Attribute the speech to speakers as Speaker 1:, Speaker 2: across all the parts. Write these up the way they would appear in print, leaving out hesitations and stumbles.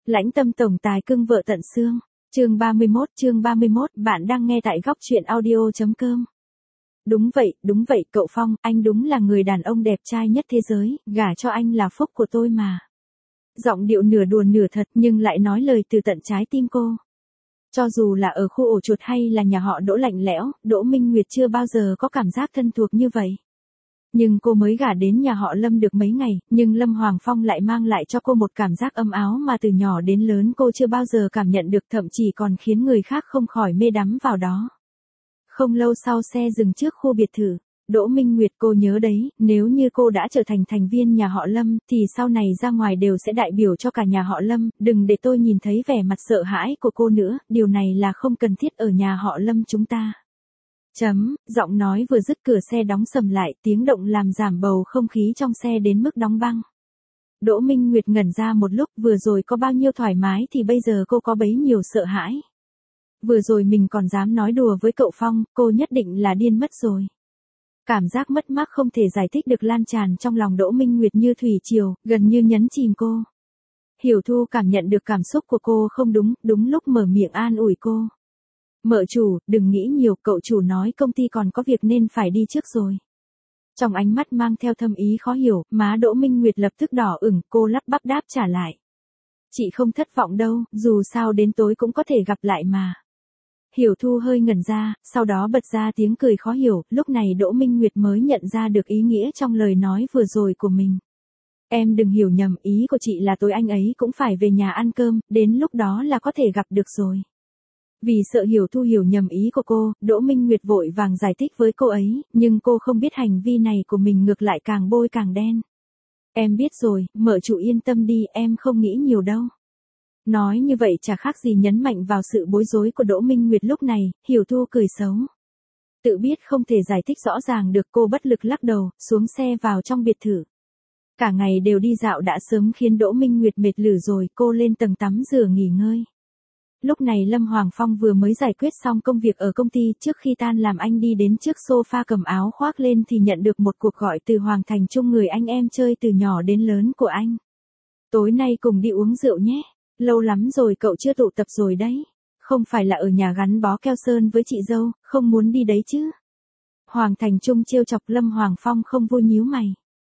Speaker 1: Lãnh tâm tổng tài cưng vợ tận xương. Chương 31, bạn đang nghe tại góc truyện audio.com. Đúng vậy, cậu Phong, anh đúng là người đàn ông đẹp trai nhất thế giới, gả cho anh là phúc của tôi mà. Giọng điệu nửa đùa nửa thật nhưng lại nói lời từ tận trái tim cô. Cho dù là ở khu ổ chuột hay là nhà họ Đỗ lạnh lẽo, Đỗ Minh Nguyệt chưa bao giờ có cảm giác thân thuộc như vậy. Nhưng cô mới gả đến nhà họ Lâm được mấy ngày, nhưng Lâm Hoàng Phong lại mang lại cho cô một cảm giác ấm áo mà từ nhỏ đến lớn cô chưa bao giờ cảm nhận được, thậm chí còn khiến người khác không khỏi mê đắm vào đó. Không lâu sau xe dừng trước khu biệt thự. Đỗ Minh Nguyệt, cô nhớ đấy, nếu như cô đã trở thành thành viên nhà họ Lâm, thì sau này ra ngoài đều sẽ đại biểu cho cả nhà họ Lâm, đừng để tôi nhìn thấy vẻ mặt sợ hãi của cô nữa, điều này là không cần thiết ở nhà họ Lâm chúng ta. Giọng nói vừa dứt cửa xe đóng sầm lại, tiếng động làm giảm bầu không khí trong xe đến mức đóng băng. Đỗ Minh Nguyệt ngẩn ra một lúc, vừa rồi có bao nhiêu thoải mái thì bây giờ cô có bấy nhiêu sợ hãi. Vừa rồi mình còn dám nói đùa với cậu Phong, cô nhất định là điên mất rồi. Cảm giác mất mát không thể giải thích được lan tràn trong lòng Đỗ Minh Nguyệt như thủy triều, gần như nhấn chìm cô. Hiểu Thu cảm nhận được cảm xúc của cô không đúng, đúng lúc mở miệng an ủi cô. Mợ chủ, đừng nghĩ nhiều, cậu chủ nói công ty còn có việc nên phải đi trước rồi. Trong ánh mắt mang theo thâm ý khó hiểu, má Đỗ Minh Nguyệt lập tức đỏ ửng, cô lắp bắp đáp trả lại. Chị không thất vọng đâu, dù sao đến tối cũng có thể gặp lại mà. Hiểu Thu hơi ngẩn ra, sau đó bật ra tiếng cười khó hiểu, lúc này Đỗ Minh Nguyệt mới nhận ra được ý nghĩa trong lời nói vừa rồi của mình. Em đừng hiểu nhầm, ý của chị là tối anh ấy cũng phải về nhà ăn cơm, đến lúc đó là có thể gặp được rồi. Vì sợ Hiểu Thu hiểu nhầm ý của cô, Đỗ Minh Nguyệt vội vàng giải thích với cô ấy, nhưng cô không biết hành vi này của mình ngược lại càng bôi càng đen. Em biết rồi, mợ chủ yên tâm đi, em không nghĩ nhiều đâu. Nói như vậy chả khác gì nhấn mạnh vào sự bối rối của Đỗ Minh Nguyệt lúc này, Hiểu Thu cười xấu. Tự biết không thể giải thích rõ ràng được, cô bất lực lắc đầu, xuống xe vào trong biệt thự. Cả ngày đều đi dạo đã sớm khiến Đỗ Minh Nguyệt mệt lử rồi, cô lên tầng tắm rửa nghỉ ngơi. Lúc này Lâm Hoàng Phong vừa mới giải quyết xong công việc ở công ty, trước khi tan làm anh đi đến trước sofa cầm áo khoác lên thì nhận được một cuộc gọi từ Hoàng Thành Trung, người anh em chơi từ nhỏ đến lớn của anh. Tối nay cùng đi uống rượu nhé. Lâu lắm rồi cậu chưa tụ tập rồi đấy. Không phải là ở nhà gắn bó keo sơn với chị dâu, không muốn đi đấy chứ. Hoàng Thành Trung trêu chọc. Lâm Hoàng Phong không vui nhíu mày.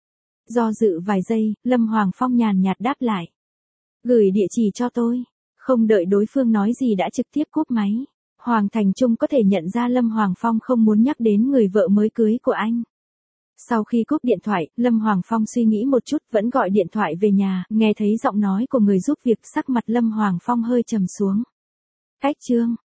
Speaker 1: Do dự vài giây, Lâm Hoàng Phong nhàn nhạt đáp lại. Gửi địa chỉ cho tôi. Không đợi đối phương nói gì đã trực tiếp cúp máy. Hoàng Thành Trung có thể nhận ra Lâm Hoàng Phong không muốn nhắc đến người vợ mới cưới của anh. Sau khi cúp điện thoại, Lâm Hoàng Phong suy nghĩ một chút vẫn gọi điện thoại về nhà, nghe thấy giọng nói của người giúp việc, sắc mặt Lâm Hoàng Phong hơi trầm xuống. Cách chương